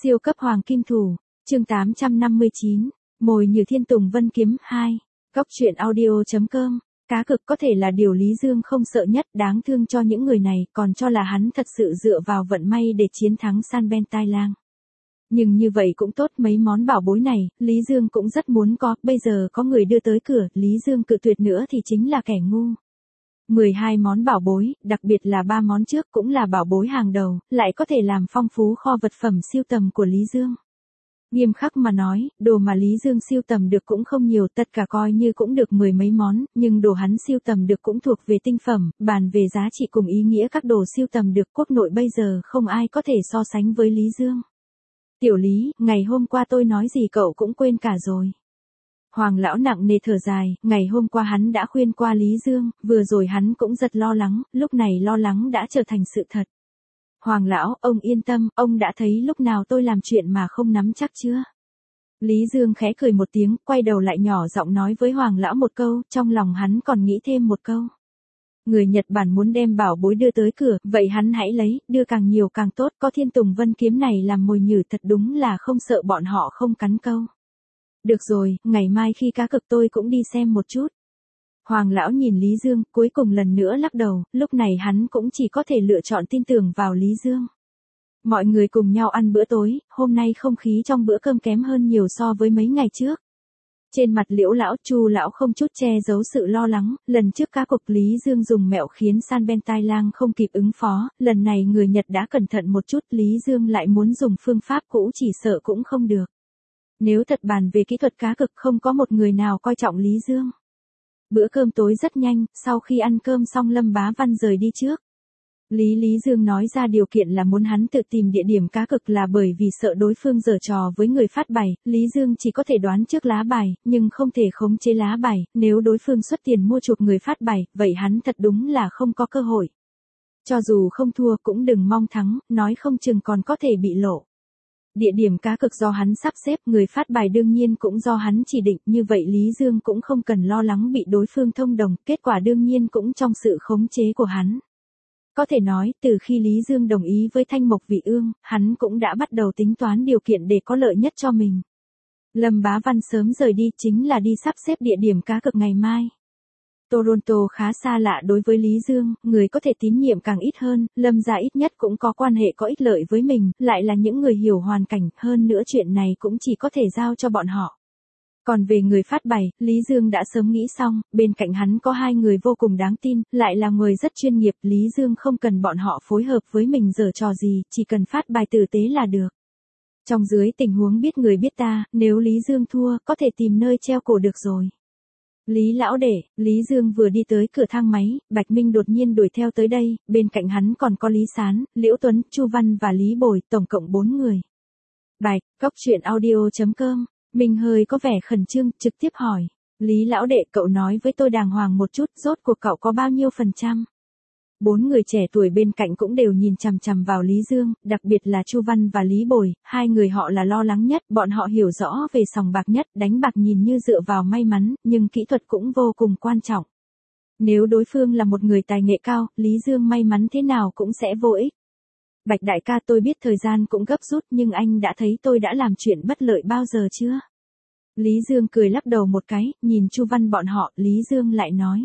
Siêu cấp hoàng kim thủ, chương 859, mồi như thiên tùng vân kiếm 2, góc truyện audio.com, cá cực có thể là điều Lý Dương không sợ nhất, đáng thương cho những người này, còn cho là hắn thật sự dựa vào vận may để chiến thắng San Ben Tai Lang. Nhưng như vậy cũng tốt, mấy món bảo bối này, Lý Dương cũng rất muốn có, bây giờ có người đưa tới cửa, Lý Dương cự tuyệt nữa thì chính là kẻ ngu. 12 món bảo bối, đặc biệt là 3 món trước cũng là bảo bối hàng đầu, lại có thể làm phong phú kho vật phẩm siêu tầm của Lý Dương. Nghiêm khắc mà nói, đồ mà Lý Dương siêu tầm được cũng không nhiều, tất cả coi như cũng được mười mấy món, nhưng đồ hắn siêu tầm được cũng thuộc về tinh phẩm, bàn về giá trị cùng ý nghĩa các đồ siêu tầm được quốc nội bây giờ không ai có thể so sánh với Lý Dương. Tiểu Lý, ngày hôm qua tôi nói gì cậu cũng quên cả rồi. Hoàng lão nặng nề thở dài, ngày hôm qua hắn đã khuyên qua Lý Dương, vừa rồi hắn cũng rất lo lắng, lúc này lo lắng đã trở thành sự thật. Hoàng lão, ông yên tâm, ông đã thấy lúc nào tôi làm chuyện mà không nắm chắc chưa? Lý Dương khẽ cười một tiếng, quay đầu lại nhỏ giọng nói với Hoàng lão một câu, trong lòng hắn còn nghĩ thêm một câu. Người Nhật Bản muốn đem bảo bối đưa tới cửa, vậy hắn hãy lấy, đưa càng nhiều càng tốt, có thiên tùng vân kiếm này làm mồi nhử thật đúng là không sợ bọn họ không cắn câu. Được rồi, ngày mai khi cá cực tôi cũng đi xem một chút. Hoàng lão nhìn Lý Dương, cuối cùng lần nữa lắc đầu, lúc này hắn cũng chỉ có thể lựa chọn tin tưởng vào Lý Dương. Mọi người cùng nhau ăn bữa tối, hôm nay không khí trong bữa cơm kém hơn nhiều so với mấy ngày trước. Trên mặt Liễu lão, Chu lão không chút che giấu sự lo lắng, lần trước cá cục Lý Dương dùng mẹo khiến San Ben Tai Lang không kịp ứng phó, lần này người Nhật đã cẩn thận một chút, Lý Dương lại muốn dùng phương pháp cũ chỉ sợ cũng không được. Nếu thật bàn về kỹ thuật cá cực không có một người nào coi trọng Lý Dương. Bữa cơm tối rất nhanh, sau khi ăn cơm xong Lâm Bá Văn rời đi trước. Lý Dương nói ra điều kiện là muốn hắn tự tìm địa điểm cá cực là bởi vì sợ đối phương giở trò với người phát bài, Lý Dương chỉ có thể đoán trước lá bài, nhưng không thể khống chế lá bài, nếu đối phương xuất tiền mua chuộc người phát bài, vậy hắn thật đúng là không có cơ hội. Cho dù không thua cũng đừng mong thắng, nói không chừng còn có thể bị lộ. Địa điểm cá cực do hắn sắp xếp, người phát bài đương nhiên cũng do hắn chỉ định, như vậy Lý Dương cũng không cần lo lắng bị đối phương thông đồng, kết quả đương nhiên cũng trong sự khống chế của hắn. Có thể nói, từ khi Lý Dương đồng ý với Thanh Mộc Vị Ương, hắn cũng đã bắt đầu tính toán điều kiện để có lợi nhất cho mình. Lâm Bá Văn sớm rời đi chính là đi sắp xếp địa điểm cá cực ngày mai. Toronto khá xa lạ đối với Lý Dương, người có thể tín nhiệm càng ít hơn, Lâm gia ít nhất cũng có quan hệ có ích lợi với mình, lại là những người hiểu hoàn cảnh, hơn nữa chuyện này cũng chỉ có thể giao cho bọn họ. Còn về người phát bài, Lý Dương đã sớm nghĩ xong, bên cạnh hắn có hai người vô cùng đáng tin, lại là người rất chuyên nghiệp, Lý Dương không cần bọn họ phối hợp với mình giở trò gì, chỉ cần phát bài tử tế là được. Trong dưới tình huống biết người biết ta, nếu Lý Dương thua, có thể tìm nơi treo cổ được rồi. Lý lão đệ, Lý Dương vừa đi tới cửa thang máy, Bạch Minh đột nhiên đuổi theo tới đây, bên cạnh hắn còn có Lý Sán, Liễu Tuấn, Chu Văn và Lý Bồi, tổng cộng 4 người. Bạch, góc truyện audio.com, Minh hơi có vẻ khẩn trương, trực tiếp hỏi. Lý lão đệ, cậu nói với tôi đàng hoàng một chút, rốt cuộc cậu có bao nhiêu %? 4 người trẻ tuổi bên cạnh cũng đều nhìn chằm chằm vào Lý Dương, đặc biệt là Chu Văn và Lý Bồi, hai người họ là lo lắng nhất, bọn họ hiểu rõ về sòng bạc nhất, đánh bạc nhìn như dựa vào may mắn, nhưng kỹ thuật cũng vô cùng quan trọng. Nếu đối phương là một người tài nghệ cao, Lý Dương may mắn thế nào cũng sẽ vô ích. Bạch đại ca, tôi biết thời gian cũng gấp rút, nhưng anh đã thấy tôi đã làm chuyện bất lợi bao giờ chưa? Lý Dương cười lắc đầu một cái, nhìn Chu Văn bọn họ, Lý Dương lại nói.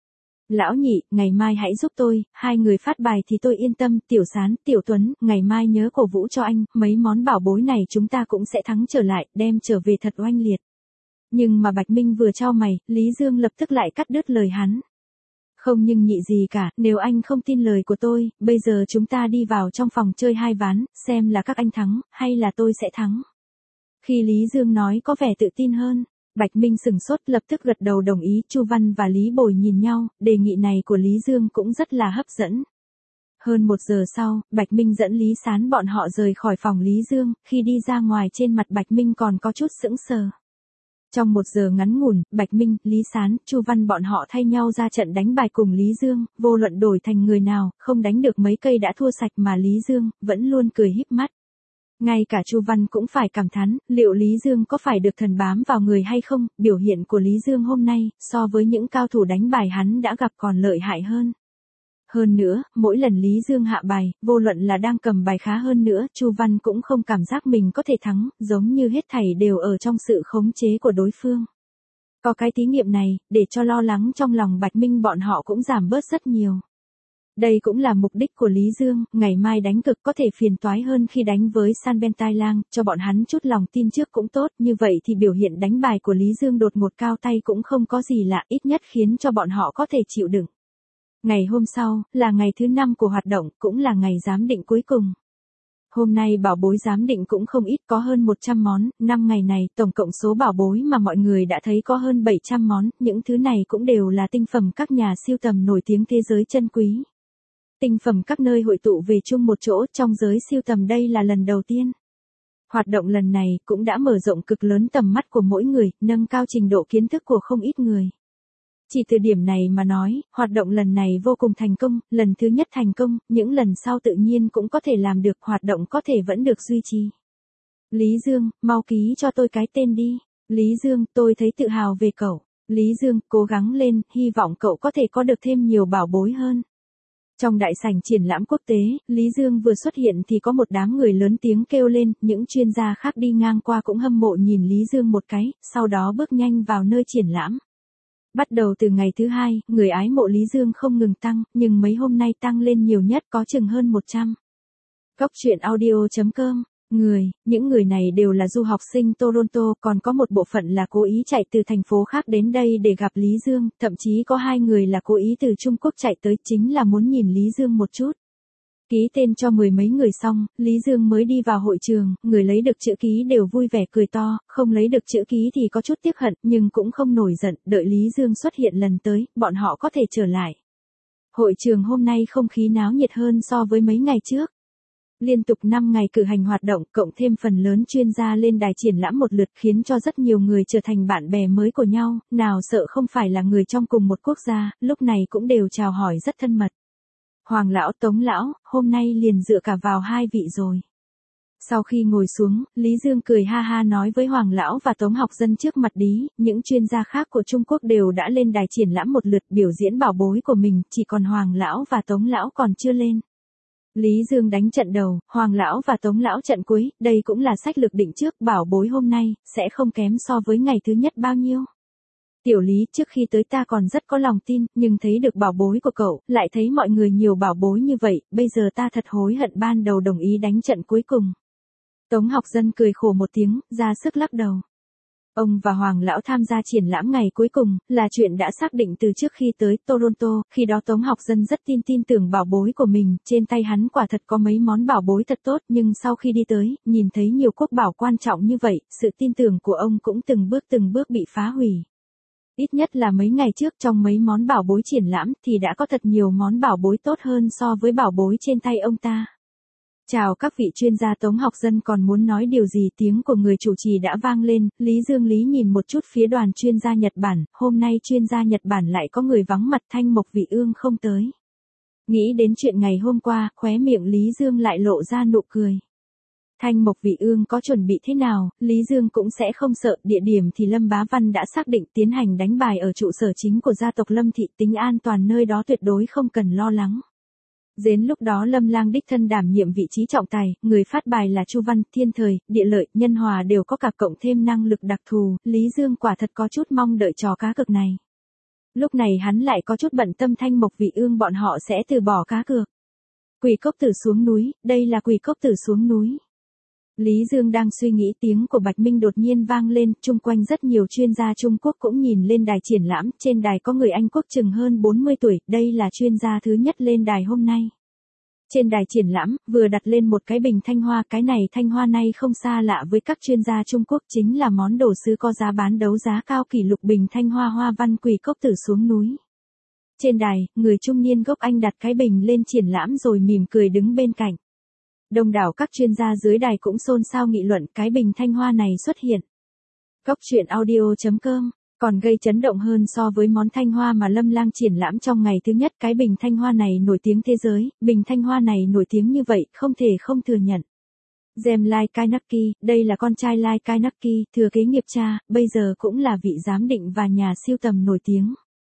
Lão nhị, ngày mai hãy giúp tôi, hai người phát bài thì tôi yên tâm, Tiểu Sán, Tiểu Tuấn, ngày mai nhớ cổ vũ cho anh, mấy món bảo bối này chúng ta cũng sẽ thắng trở lại, đem trở về thật oanh liệt. Nhưng mà Bạch Minh vừa chau mày, Lý Dương lập tức lại cắt đứt lời hắn. Không nhưng nhị gì cả, nếu anh không tin lời của tôi, bây giờ chúng ta đi vào trong phòng chơi hai ván, xem là các anh thắng, hay là tôi sẽ thắng. Khi Lý Dương nói có vẻ tự tin hơn, Bạch Minh sừng sốt lập tức gật đầu đồng ý, Chu Văn và Lý Bồi nhìn nhau, đề nghị này của Lý Dương cũng rất là hấp dẫn. Hơn 1 giờ sau, Bạch Minh dẫn Lý Sán bọn họ rời khỏi phòng Lý Dương, khi đi ra ngoài trên mặt Bạch Minh còn có chút sững sờ. Trong 1 giờ ngắn ngủn, Bạch Minh, Lý Sán, Chu Văn bọn họ thay nhau ra trận đánh bài cùng Lý Dương, vô luận đổi thành người nào, không đánh được mấy cây đã thua sạch mà Lý Dương vẫn luôn cười híp mắt. Ngay cả Chu Văn cũng phải cảm thán, liệu Lý Dương có phải được thần bám vào người hay không, biểu hiện của Lý Dương hôm nay, so với những cao thủ đánh bài hắn đã gặp còn lợi hại hơn. Hơn nữa, mỗi lần Lý Dương hạ bài, vô luận là đang cầm bài khá hơn nữa, Chu Văn cũng không cảm giác mình có thể thắng, giống như hết thảy đều ở trong sự khống chế của đối phương. Có cái thí nghiệm này, để cho lo lắng trong lòng Bạch Minh bọn họ cũng giảm bớt rất nhiều. Đây cũng là mục đích của Lý Dương, ngày mai đánh cực có thể phiền toái hơn khi đánh với San Ben Tai Lang, cho bọn hắn chút lòng tin trước cũng tốt, như vậy thì biểu hiện đánh bài của Lý Dương đột ngột cao tay cũng không có gì lạ, ít nhất khiến cho bọn họ có thể chịu đựng. Ngày hôm sau, là ngày thứ 5 của hoạt động, cũng là ngày giám định cuối cùng. Hôm nay bảo bối giám định cũng không ít, có hơn 100 món, 5 ngày này tổng cộng số bảo bối mà mọi người đã thấy có hơn 700 món, những thứ này cũng đều là tinh phẩm các nhà sưu tầm nổi tiếng thế giới chân quý. Tinh phẩm các nơi hội tụ về chung một chỗ trong giới sưu tầm đây là lần đầu tiên. Hoạt động lần này cũng đã mở rộng cực lớn tầm mắt của mỗi người, nâng cao trình độ kiến thức của không ít người. Chỉ từ điểm này mà nói, hoạt động lần này vô cùng thành công, lần thứ nhất thành công, những lần sau tự nhiên cũng có thể làm được, hoạt động có thể vẫn được duy trì. Lý Dương, mau ký cho tôi cái tên đi. Lý Dương, tôi thấy tự hào về cậu. Lý Dương, cố gắng lên, hy vọng cậu có thể có được thêm nhiều bảo bối hơn. Trong đại sảnh triển lãm quốc tế, Lý Dương vừa xuất hiện thì có một đám người lớn tiếng kêu lên, những chuyên gia khác đi ngang qua cũng hâm mộ nhìn Lý Dương một cái, sau đó bước nhanh vào nơi triển lãm. Bắt đầu từ ngày thứ 2, người ái mộ Lý Dương không ngừng tăng, nhưng mấy hôm nay tăng lên nhiều nhất có chừng hơn 100. Góc truyện audio.com. Những người này đều là du học sinh Toronto, còn có một bộ phận là cố ý chạy từ thành phố khác đến đây để gặp Lý Dương, thậm chí có 2 người là cố ý từ Trung Quốc chạy tới chính là muốn nhìn Lý Dương một chút. Ký tên cho 10 mấy người xong, Lý Dương mới đi vào hội trường, người lấy được chữ ký đều vui vẻ cười to, không lấy được chữ ký thì có chút tiếc hận, nhưng cũng không nổi giận, đợi Lý Dương xuất hiện lần tới, bọn họ có thể trở lại. Hội trường hôm nay không khí náo nhiệt hơn so với mấy ngày trước. Liên tục 5 ngày cử hành hoạt động, cộng thêm phần lớn chuyên gia lên đài triển lãm một lượt khiến cho rất nhiều người trở thành bạn bè mới của nhau, nào sợ không phải là người trong cùng một quốc gia, lúc này cũng đều chào hỏi rất thân mật. Hoàng lão, Tống lão, hôm nay liền dựa cả vào 2 vị rồi. Sau khi ngồi xuống, Lý Dương cười ha ha nói với Hoàng lão và Tống Học Dân trước mặt Lý, những chuyên gia khác của Trung Quốc đều đã lên đài triển lãm một lượt biểu diễn bảo bối của mình, chỉ còn Hoàng lão và Tống lão còn chưa lên. Lý Dương đánh trận đầu, Hoàng lão và Tống lão trận cuối, đây cũng là sách lược định trước, bảo bối hôm nay sẽ không kém so với ngày thứ nhất bao nhiêu. Tiểu Lý, trước khi tới ta còn rất có lòng tin, nhưng thấy được bảo bối của cậu, lại thấy mọi người nhiều bảo bối như vậy, bây giờ ta thật hối hận ban đầu đồng ý đánh trận cuối cùng. Tống Học Dân cười khổ một tiếng, ra sức lắc đầu. Ông và Hoàng lão tham gia triển lãm ngày cuối cùng, là chuyện đã xác định từ trước khi tới Toronto, khi đó Tống Học Dân rất tin tưởng bảo bối của mình, trên tay hắn quả thật có mấy món bảo bối thật tốt, nhưng sau khi đi tới, nhìn thấy nhiều quốc bảo quan trọng như vậy, sự tin tưởng của ông cũng từng bước bị phá hủy. Ít nhất là mấy ngày trước trong mấy món bảo bối triển lãm thì đã có thật nhiều món bảo bối tốt hơn so với bảo bối trên tay ông ta. Chào các vị chuyên gia. Tống Học Dân còn muốn nói điều gì, tiếng của người chủ trì đã vang lên, Lý Dương Lý nhìn một chút phía đoàn chuyên gia Nhật Bản, hôm nay chuyên gia Nhật Bản lại có người vắng mặt, Thanh Mộc Vị Ương không tới. Nghĩ đến chuyện ngày hôm qua, khóe miệng Lý Dương lại lộ ra nụ cười. Thanh Mộc Vị Ương có chuẩn bị thế nào, Lý Dương cũng sẽ không sợ, địa điểm thì Lâm Bá Văn đã xác định tiến hành đánh bài ở trụ sở chính của gia tộc Lâm Thị, tính an toàn nơi đó tuyệt đối không cần lo lắng. Đến lúc đó Lâm Lang đích thân đảm nhiệm vị trí trọng tài, người phát bài là Chu Văn, Thiên Thời, Địa Lợi, Nhân Hòa đều có cả, cộng thêm năng lực đặc thù, Lý Dương quả thật có chút mong đợi trò cá cược này. Lúc này hắn lại có chút bận tâm Thanh Mộc Vị Ương bọn họ sẽ từ bỏ cá cược. Quỷ cốc tử xuống núi, đây là quỷ cốc tử xuống núi. Lý Dương đang suy nghĩ, tiếng của Bạch Minh đột nhiên vang lên, chung quanh rất nhiều chuyên gia Trung Quốc cũng nhìn lên đài triển lãm, trên đài có người Anh quốc chừng hơn 40 tuổi, đây là chuyên gia thứ nhất lên đài hôm nay. Trên đài triển lãm, vừa đặt lên một cái bình thanh hoa, cái này thanh hoa này không xa lạ với các chuyên gia Trung Quốc, chính là món đồ sứ có giá bán đấu giá cao kỷ lục bình thanh hoa hoa văn quỷ cốc tử xuống núi. Trên đài, người trung niên gốc Anh đặt cái bình lên triển lãm rồi mỉm cười đứng bên cạnh. Đông đảo các chuyên gia dưới đài cũng xôn xao nghị luận, cái bình thanh hoa này xuất hiện. Góc truyện audio.com, còn gây chấn động hơn so với món thanh hoa mà Lâm Lang triển lãm trong ngày thứ nhất, cái bình thanh hoa này nổi tiếng thế giới, bình thanh hoa này nổi tiếng như vậy, không thể không thừa nhận. Gem Lai Kainaki, đây là con trai Lai Kainaki, thừa kế nghiệp cha, bây giờ cũng là vị giám định và nhà sưu tầm nổi tiếng.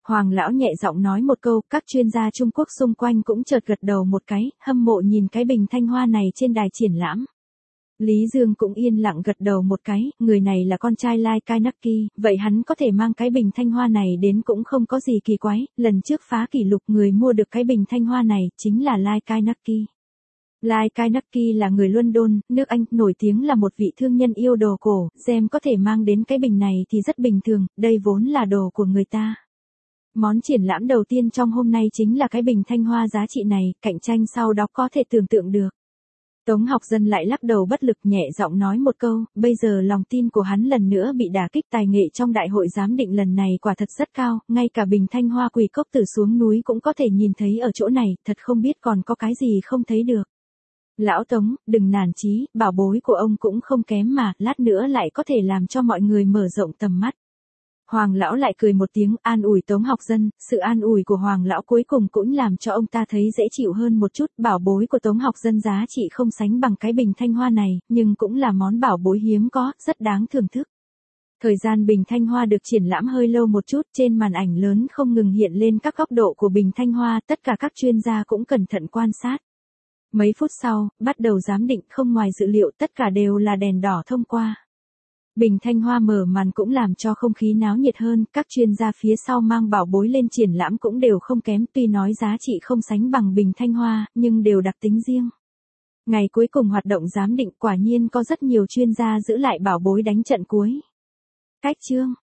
Hoàng lão nhẹ giọng nói một câu, các chuyên gia Trung Quốc xung quanh cũng chợt gật đầu một cái, hâm mộ nhìn cái bình thanh hoa này trên đài triển lãm. Lý Dương cũng yên lặng gật đầu một cái, người này là con trai Lai Kainaki, vậy hắn có thể mang cái bình thanh hoa này đến cũng không có gì kỳ quái, lần trước phá kỷ lục người mua được cái bình thanh hoa này chính là Lai Kainaki. Lai Kainaki là người London, nước Anh, nổi tiếng là một vị thương nhân yêu đồ cổ, Gem có thể mang đến cái bình này thì rất bình thường, đây vốn là đồ của người ta. Món triển lãm đầu tiên trong hôm nay chính là cái bình thanh hoa giá trị này, cạnh tranh sau đó có thể tưởng tượng được. Tống Học Dân lại lắc đầu bất lực nhẹ giọng nói một câu, bây giờ lòng tin của hắn lần nữa bị đả kích, tài nghệ trong đại hội giám định lần này quả thật rất cao, ngay cả bình thanh hoa quỳ cốc từ xuống núi cũng có thể nhìn thấy ở chỗ này, thật không biết còn có cái gì không thấy được. Lão Tống, đừng nản chí, bảo bối của ông cũng không kém mà, lát nữa lại có thể làm cho mọi người mở rộng tầm mắt. Hoàng lão lại cười một tiếng, an ủi Tống Học Dân, sự an ủi của Hoàng lão cuối cùng cũng làm cho ông ta thấy dễ chịu hơn một chút, bảo bối của Tống Học Dân giá trị không sánh bằng cái bình thanh hoa này, nhưng cũng là món bảo bối hiếm có, rất đáng thưởng thức. Thời gian bình thanh hoa được triển lãm hơi lâu một chút, trên màn ảnh lớn không ngừng hiện lên các góc độ của bình thanh hoa, tất cả các chuyên gia cũng cẩn thận quan sát. Mấy phút sau, bắt đầu giám định, không ngoài dự liệu tất cả đều là đèn đỏ thông qua. Bình thanh hoa mở màn cũng làm cho không khí náo nhiệt hơn, các chuyên gia phía sau mang bảo bối lên triển lãm cũng đều không kém, tuy nói giá trị không sánh bằng bình thanh hoa, nhưng đều đặc tính riêng. Ngày cuối cùng hoạt động giám định quả nhiên có rất nhiều chuyên gia giữ lại bảo bối đánh trận cuối. Cách chương